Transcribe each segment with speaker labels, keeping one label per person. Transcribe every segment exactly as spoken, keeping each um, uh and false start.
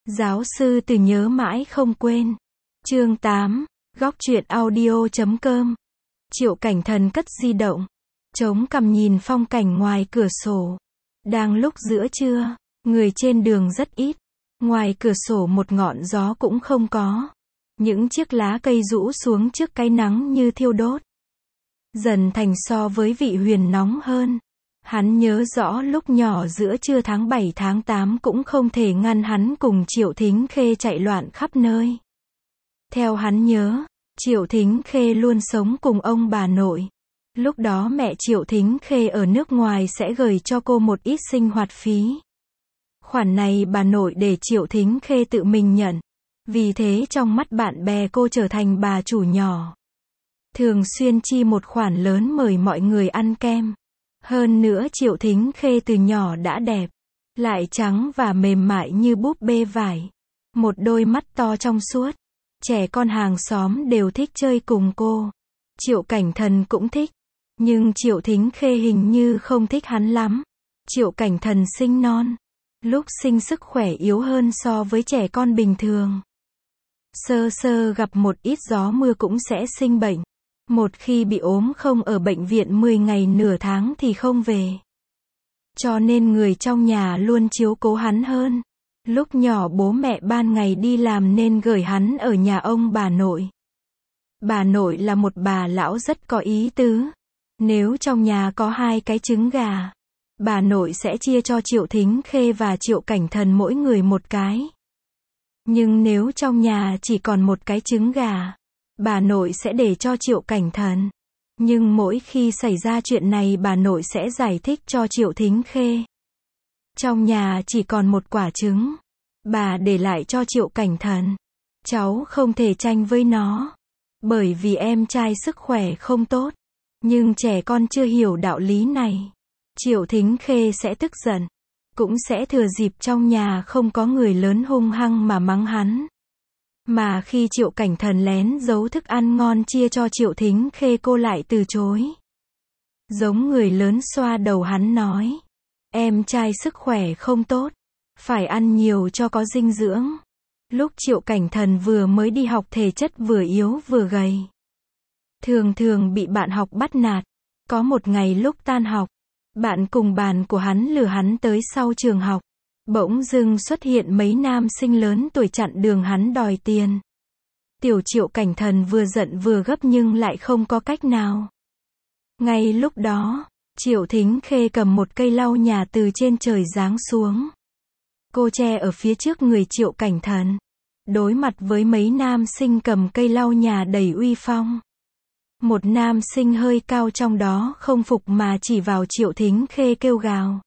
Speaker 1: Giáo sư Từ nhớ mãi không quên. Chương tám, góc truyện audio chấm com. Triệu Cảnh Thần cất di động, chống cằm nhìn phong cảnh ngoài cửa sổ. Đang lúc giữa trưa, người trên đường rất ít. Ngoài cửa sổ một ngọn gió cũng không có. Những chiếc lá cây rũ xuống trước cái nắng như thiêu đốt. Dần thành so với vị huyền nóng hơn. Hắn nhớ rõ lúc nhỏ giữa trưa tháng bảy tháng tám cũng không thể ngăn hắn cùng Triệu Thính Khê chạy loạn khắp nơi. Theo hắn nhớ, Triệu Thính Khê luôn sống cùng ông bà nội. Lúc đó mẹ Triệu Thính Khê ở nước ngoài sẽ gửi cho cô một ít sinh hoạt phí. Khoản này bà nội để Triệu Thính Khê tự mình nhận. Vì thế trong mắt bạn bè cô trở thành bà chủ nhỏ. Thường xuyên chi một khoản lớn mời mọi người ăn kem. Hơn nữa Triệu Thính Khê từ nhỏ đã đẹp, lại trắng và mềm mại như búp bê vải. Một đôi mắt to trong suốt. Trẻ con hàng xóm đều thích chơi cùng cô. Triệu Cảnh Thần cũng thích. Nhưng Triệu Thính Khê hình như không thích hắn lắm. Triệu Cảnh Thần sinh non. Lúc sinh sức khỏe yếu hơn so với trẻ con bình thường. Sơ sơ gặp một ít gió mưa cũng sẽ sinh bệnh. Một khi bị ốm không ở bệnh viện mười ngày nửa tháng thì không về. Cho nên người trong nhà luôn chiếu cố hắn hơn. Lúc nhỏ bố mẹ ban ngày đi làm nên gửi hắn ở nhà ông bà nội. Bà nội là một bà lão rất có ý tứ. Nếu trong nhà có hai cái trứng gà, bà nội sẽ chia cho Triệu Thính Khê và Triệu Cảnh Thần mỗi người một cái. Nhưng nếu trong nhà chỉ còn một cái trứng gà, bà nội sẽ để cho Triệu Cảnh Thần. Nhưng mỗi khi xảy ra chuyện này bà nội sẽ giải thích cho Triệu Thính Khê. Trong nhà chỉ còn một quả trứng. Bà để lại cho Triệu Cảnh Thần. Cháu không thể tranh với nó. Bởi vì em trai sức khỏe không tốt. Nhưng trẻ con chưa hiểu đạo lý này. Triệu Thính Khê sẽ tức giận. Cũng sẽ thừa dịp trong nhà không có người lớn hung hăng mà mắng hắn. Mà khi Triệu Cảnh Thần lén giấu thức ăn ngon chia cho Triệu Thính Khê cô lại từ chối. Giống người lớn xoa đầu hắn nói. Em trai sức khỏe không tốt. Phải ăn nhiều cho có dinh dưỡng. Lúc Triệu Cảnh Thần vừa mới đi học thể chất vừa yếu vừa gầy. Thường thường bị bạn học bắt nạt. Có một ngày lúc tan học, bạn cùng bàn của hắn lừa hắn tới sau trường học. Bỗng dưng xuất hiện mấy nam sinh lớn tuổi chặn đường hắn đòi tiền. Tiểu Triệu Cảnh Thần vừa giận vừa gấp nhưng lại không có cách nào. Ngay lúc đó, Triệu Thính Khê cầm một cây lau nhà từ trên trời giáng xuống. Cô che ở phía trước người Triệu Cảnh Thần. Đối mặt với mấy nam sinh cầm cây lau nhà đầy uy phong. Một nam sinh hơi cao trong đó không phục mà chỉ vào Triệu Thính Khê kêu gào.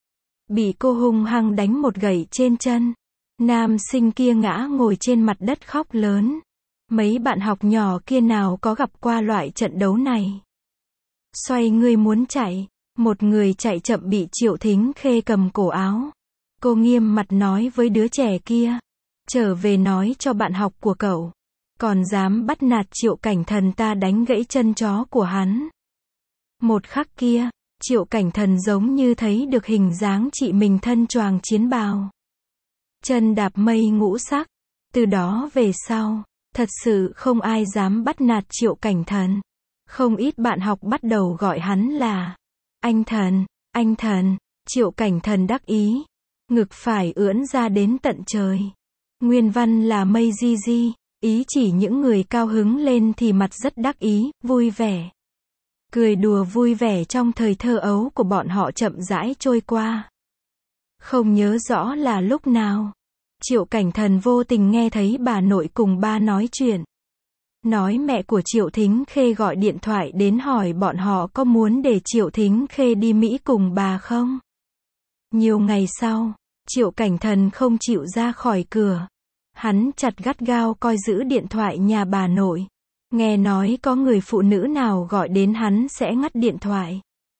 Speaker 1: Bị cô hung hăng đánh một gậy trên chân. Nam sinh kia ngã ngồi trên mặt đất khóc lớn. Mấy bạn học nhỏ kia nào có gặp qua loại trận đấu này. Xoay người muốn chạy. Một người chạy chậm bị Triệu Thính Khê cầm cổ áo. Cô nghiêm mặt nói với đứa trẻ kia. Trở về nói cho bạn học của cậu. Còn dám bắt nạt Triệu Cảnh Thần ta đánh gãy chân chó của hắn. Một khắc kia, Triệu Cảnh Thần giống như thấy được hình dáng chị mình thân choàng chiến bào. Chân đạp mây ngũ sắc. Từ đó về sau, thật sự không ai dám bắt nạt Triệu Cảnh Thần. Không ít bạn học bắt đầu gọi hắn là anh Thần, anh Thần. Triệu Cảnh Thần đắc ý. Ngực phải ưỡn ra đến tận trời. Nguyên văn là mây di di. Ý chỉ những người cao hứng lên thì mặt rất đắc ý, vui vẻ. Cười đùa vui vẻ trong thời thơ ấu của bọn họ chậm rãi trôi qua. Không nhớ rõ là lúc nào. Triệu Cảnh Thần vô tình nghe thấy bà nội cùng ba nói chuyện. Nói mẹ của Triệu Thính Khê gọi điện thoại đến hỏi bọn họ có muốn để Triệu Thính Khê đi Mỹ cùng bà không. Nhiều ngày sau, Triệu Cảnh Thần không chịu ra khỏi cửa. Hắn chặt gắt gao coi giữ điện thoại nhà bà nội. Nghe nói có người phụ nữ nào gọi đến hắn sẽ ngắt điện thoại.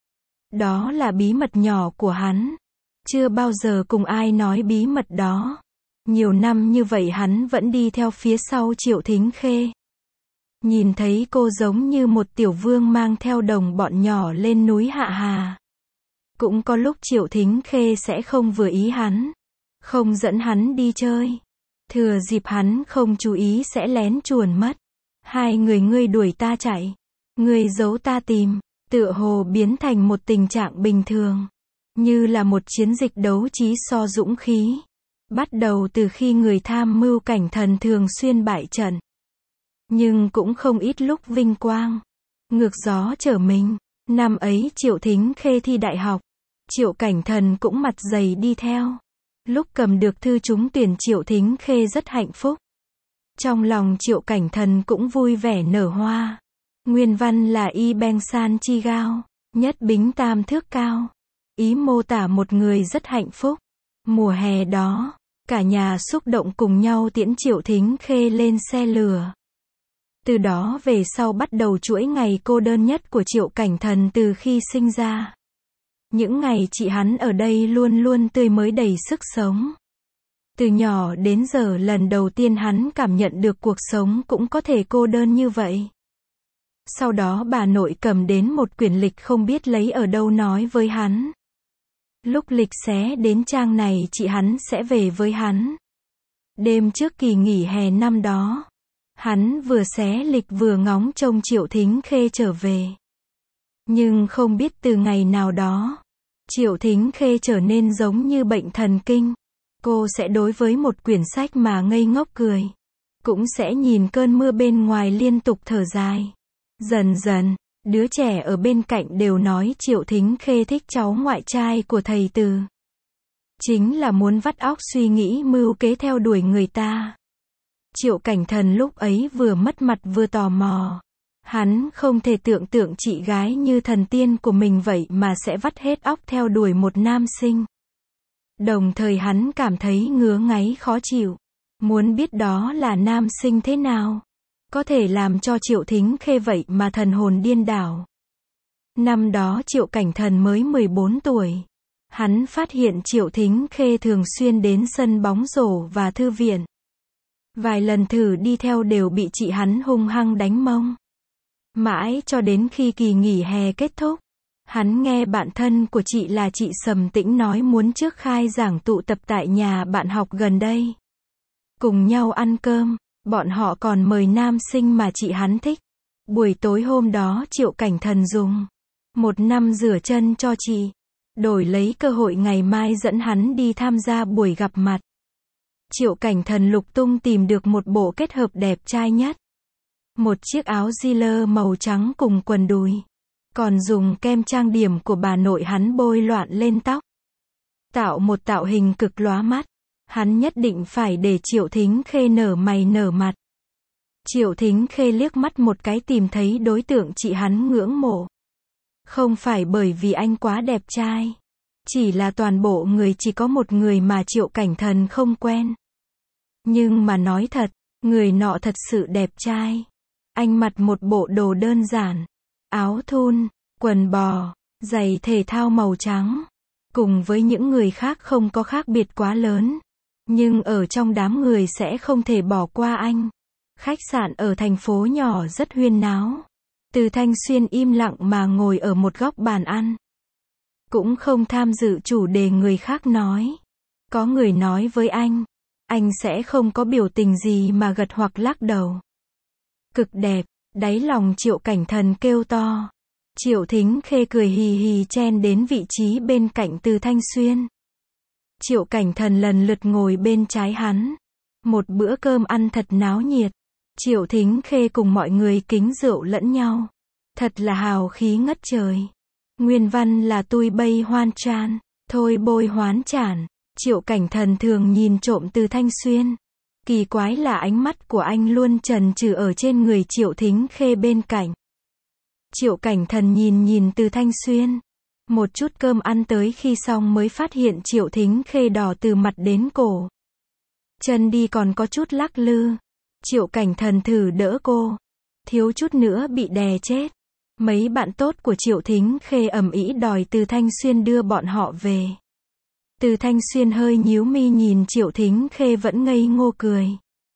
Speaker 1: Đó là bí mật nhỏ của hắn. Chưa bao giờ cùng ai nói bí mật đó. Nhiều năm như vậy hắn vẫn đi theo phía sau Triệu Thính Khê. Nhìn thấy cô giống như một tiểu vương mang theo đồng bọn nhỏ lên núi Hạ Hà. Cũng có lúc Triệu Thính Khê sẽ không vừa ý hắn. Không dẫn hắn đi chơi. Thừa dịp hắn không chú ý sẽ lén chuồn mất. Hai người ngươi đuổi ta chạy, ngươi giấu ta tìm, tựa hồ biến thành một tình trạng bình thường. Như là một chiến dịch đấu trí so dũng khí. Bắt đầu từ khi người tham mưu Cảnh Thần thường xuyên bại trận. Nhưng cũng không ít lúc vinh quang. Ngược gió trở mình. Năm ấy Triệu Thính Khê thi đại học. Triệu Cảnh Thần cũng mặt dày đi theo. Lúc cầm được thư trúng tuyển Triệu Thính Khê rất hạnh phúc. Trong lòng Triệu Cảnh Thần cũng vui vẻ nở hoa. Nguyên văn là Y Beng San Chi Gao, nhất bính tam thước cao. Ý mô tả một người rất hạnh phúc. Mùa hè đó, cả nhà xúc động cùng nhau tiễn Triệu Thính Khê lên xe lửa. Từ đó về sau bắt đầu chuỗi ngày cô đơn nhất của Triệu Cảnh Thần từ khi sinh ra. Những ngày chị hắn ở đây luôn luôn tươi mới đầy sức sống. Từ nhỏ đến giờ lần đầu tiên hắn cảm nhận được cuộc sống cũng có thể cô đơn như vậy. Sau đó bà nội cầm đến một quyển lịch không biết lấy ở đâu nói với hắn. Lúc lịch xé đến trang này chị hắn sẽ về với hắn. Đêm trước kỳ nghỉ hè năm đó, hắn vừa xé lịch vừa ngóng trông Triệu Thính Khê trở về. Nhưng không biết từ ngày nào đó, Triệu Thính Khê trở nên giống như bệnh thần kinh. Cô sẽ đối với một quyển sách mà ngây ngốc cười. Cũng sẽ nhìn cơn mưa bên ngoài liên tục thở dài. Dần dần, đứa trẻ ở bên cạnh đều nói Triệu Thính Khê thích cháu ngoại trai của thầy Từ. Chính là muốn vắt óc suy nghĩ mưu kế theo đuổi người ta. Triệu Cảnh Thần lúc ấy vừa mất mặt vừa tò mò. Hắn không thể tưởng tượng chị gái như thần tiên của mình vậy mà sẽ vắt hết óc theo đuổi một nam sinh. Đồng thời hắn cảm thấy ngứa ngáy khó chịu. Muốn biết đó là nam sinh thế nào. Có thể làm cho Triệu Thính Khê vậy mà thần hồn điên đảo. Năm đó Triệu Cảnh Thần mới mười bốn tuổi. Hắn phát hiện Triệu Thính Khê thường xuyên đến sân bóng rổ và thư viện. Vài lần thử đi theo đều bị chị hắn hung hăng đánh mông. Mãi cho đến khi kỳ nghỉ hè kết thúc, hắn nghe bạn thân của chị là chị Sầm Tĩnh nói muốn trước khai giảng tụ tập tại nhà bạn học gần đây. Cùng nhau ăn cơm, bọn họ còn mời nam sinh mà chị hắn thích. Buổi tối hôm đó Triệu Cảnh Thần dùng một năm rửa chân cho chị, đổi lấy cơ hội ngày mai dẫn hắn đi tham gia buổi gặp mặt. Triệu Cảnh Thần lục tung tìm được một bộ kết hợp đẹp trai nhất. Một chiếc áo jean màu trắng cùng quần đùi. Còn dùng kem trang điểm của bà nội hắn bôi loạn lên tóc. Tạo một tạo hình cực lóa mắt. Hắn nhất định phải để Triệu Thính Khê nở mày nở mặt. Triệu Thính Khê liếc mắt một cái tìm thấy đối tượng chị hắn ngưỡng mộ. Không phải bởi vì anh quá đẹp trai. Chỉ là toàn bộ người chỉ có một người mà Triệu Cảnh Thần không quen. Nhưng mà nói thật, người nọ thật sự đẹp trai. Anh mặc một bộ đồ đơn giản. Áo thun, quần bò, giày thể thao màu trắng. Cùng với những người khác không có khác biệt quá lớn. Nhưng ở trong đám người sẽ không thể bỏ qua anh. Khách sạn ở thành phố nhỏ rất huyên náo. Từ Thanh Xuyên im lặng mà ngồi ở một góc bàn ăn. Cũng không tham dự chủ đề người khác nói. Có người nói với anh. Anh sẽ không có biểu tình gì mà gật hoặc lắc đầu. Cực đẹp, đáy lòng Triệu Cảnh Thần kêu to. Triệu Thính Khê cười hì hì chen đến vị trí bên cạnh Từ Thanh Xuyên. Triệu Cảnh Thần lần lượt ngồi bên trái hắn. Một bữa cơm ăn thật náo nhiệt. Triệu Thính Khê cùng mọi người kính rượu lẫn nhau. Thật là hào khí ngất trời. Nguyên văn là tui bây hoan chan, thôi bôi hoán chản. Triệu Cảnh Thần thường nhìn trộm Từ Thanh Xuyên. Kỳ quái là ánh mắt của anh luôn chần chừ ở trên người Triệu Thính Khê bên cạnh. Triệu Cảnh Thần nhìn nhìn Từ Thanh Xuyên. Một chút cơm ăn tới khi xong mới phát hiện Triệu Thính Khê đỏ từ mặt đến cổ. Chân đi còn có chút lắc lư. Triệu Cảnh Thần thử đỡ cô. Thiếu chút nữa bị đè chết. Mấy bạn tốt của Triệu Thính Khê ầm ĩ đòi Từ Thanh Xuyên đưa bọn họ về. Từ Thanh Xuyên hơi nhíu mi nhìn Triệu Thính Khê vẫn ngây ngô cười.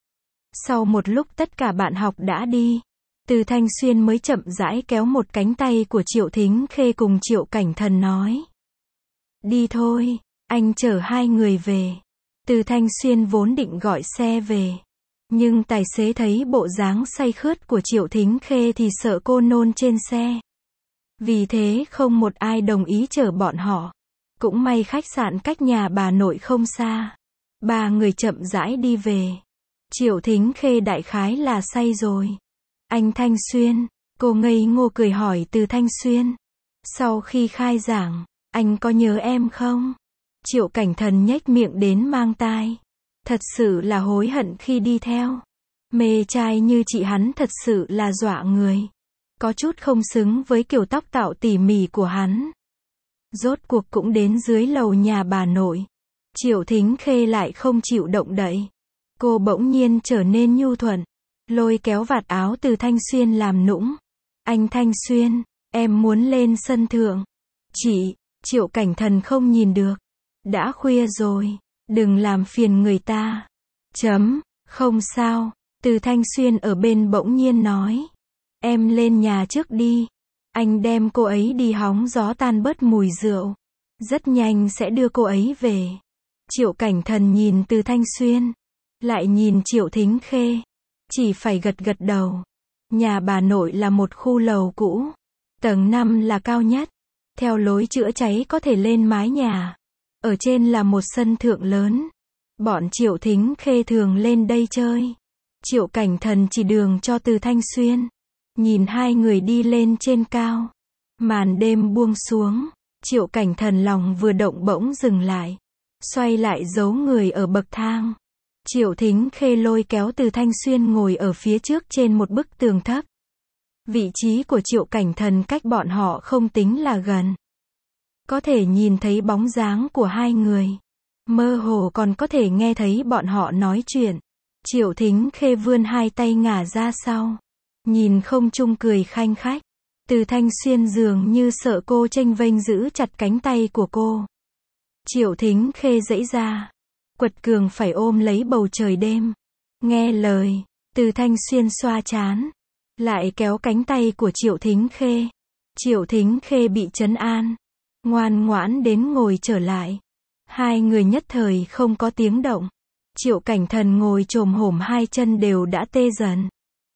Speaker 1: Sau một lúc tất cả bạn học đã đi. Từ Thanh Xuyên mới chậm rãi kéo một cánh tay của Triệu Thính Khê cùng Triệu Cảnh Thần nói. Đi thôi, anh chở hai người về. Từ Thanh Xuyên vốn định gọi xe về. Nhưng tài xế thấy bộ dáng say khướt của Triệu Thính Khê thì sợ cô nôn trên xe. Vì thế không một ai đồng ý chở bọn họ. Cũng may khách sạn cách nhà bà nội không xa. Ba người chậm rãi đi về. Triệu Thính Khê đại khái là say rồi. Anh Thanh Xuyên, cô ngây ngô cười hỏi Từ Thanh Xuyên. Sau khi khai giảng, anh có nhớ em không? Triệu Cảnh Thần nhếch miệng đến mang tai. Thật sự là hối hận khi đi theo. Mê trai như chị hắn thật sự là dọa người. Có chút không xứng với kiểu tóc tạo tỉ mỉ của hắn. Rốt cuộc cũng đến dưới lầu nhà bà nội. Triệu Thính Khê lại không chịu động đậy. Cô bỗng nhiên trở nên nhu thuận. Lôi kéo vạt áo Từ Thanh Xuyên làm nũng. Anh Thanh Xuyên, em muốn lên sân thượng. Chị, Triệu Cảnh Thần không nhìn được. Đã khuya rồi, đừng làm phiền người ta. Chấm, không sao. Từ Thanh Xuyên ở bên bỗng nhiên nói. Em lên nhà trước đi. Anh đem cô ấy đi hóng gió tan bớt mùi rượu. Rất nhanh sẽ đưa cô ấy về. Triệu Cảnh Thần nhìn Từ Thanh Xuyên. Lại nhìn Triệu Thính Khê. Chỉ phải gật gật đầu. Nhà bà nội là một khu lầu cũ. Tầng năm là cao nhất. Theo lối chữa cháy có thể lên mái nhà. Ở trên là một sân thượng lớn. Bọn Triệu Thính Khê thường lên đây chơi. Triệu Cảnh Thần chỉ đường cho Từ Thanh Xuyên. Nhìn hai người đi lên trên cao. Màn đêm buông xuống. Triệu Cảnh Thần lòng vừa động bỗng dừng lại. Xoay lại giấu người ở bậc thang. Triệu Thính Khê lôi kéo Từ Thanh Xuyên ngồi ở phía trước trên một bức tường thấp. Vị trí của Triệu Cảnh Thần cách bọn họ không tính là gần. Có thể nhìn thấy bóng dáng của hai người. Mơ hồ còn có thể nghe thấy bọn họ nói chuyện. Triệu Thính Khê vươn hai tay ngả ra sau. Nhìn không trung cười khanh khách. Từ Thanh Xuyên dường như sợ cô chênh vênh giữ chặt cánh tay của cô. Triệu Thính Khê giãy ra. Quật cường phải ôm lấy bầu trời đêm. Nghe lời. Từ Thanh Xuyên xoa trán. Lại kéo cánh tay của Triệu Thính Khê. Triệu Thính Khê bị trấn an. Ngoan ngoãn đến ngồi trở lại. Hai người nhất thời không có tiếng động. Triệu Cảnh Thần ngồi chồm hổm hai chân đều đã tê dần.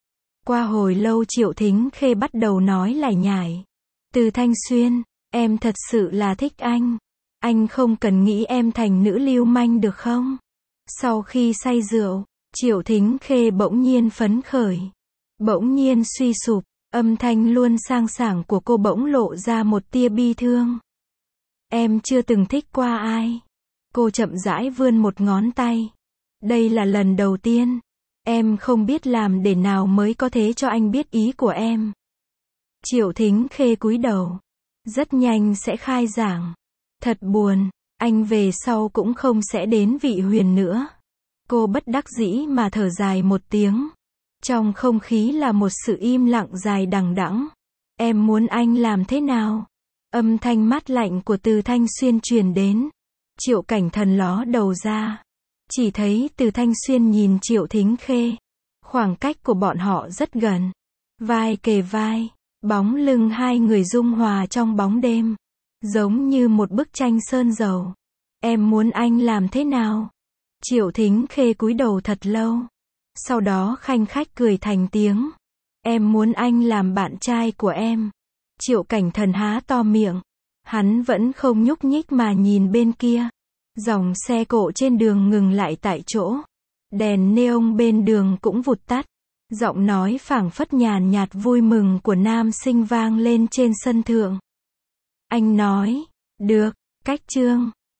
Speaker 1: Qua hồi lâu Triệu Thính Khê bắt đầu nói lải nhải. Từ Thanh Xuyên, em thật sự là thích anh. Anh không cần nghĩ em thành nữ lưu manh được không? Sau khi say rượu, Triệu Thính Khê bỗng nhiên phấn khởi. Bỗng nhiên suy sụp, âm thanh luôn sang sảng của cô bỗng lộ ra một tia bi thương. Em chưa từng thích qua ai. Cô chậm rãi vươn một ngón tay. Đây là lần đầu tiên. Em không biết làm để nào mới có thể cho anh biết ý của em. Triệu Thính Khê cúi đầu. Rất nhanh sẽ khai giảng. Thật buồn, anh về sau cũng không sẽ đến Vị Huyền nữa. Cô bất đắc dĩ mà thở dài một tiếng. Trong không khí là một sự im lặng dài đằng đẵng. Em muốn anh làm thế nào? Âm thanh mát lạnh của Từ Thanh Xuyên truyền đến. Triệu Cảnh Thần ló đầu ra. Chỉ thấy Từ Thanh Xuyên nhìn Triệu Thính Khê. Khoảng cách của bọn họ rất gần. Vai kề vai. Bóng lưng hai người dung hòa trong bóng đêm. Giống như một bức tranh sơn dầu. Em muốn anh làm thế nào? Triệu Thính Khê cúi đầu thật lâu. Sau đó khanh khách cười thành tiếng. Em muốn anh làm bạn trai của em. Triệu Cảnh Thần há to miệng. Hắn vẫn không nhúc nhích mà nhìn bên kia. Dòng xe cộ trên đường ngừng lại tại chỗ. Đèn neon bên đường cũng vụt tắt. Giọng nói phảng phất nhàn nhạt vui mừng của nam sinh vang lên trên sân thượng. Anh nói, được, cách chương.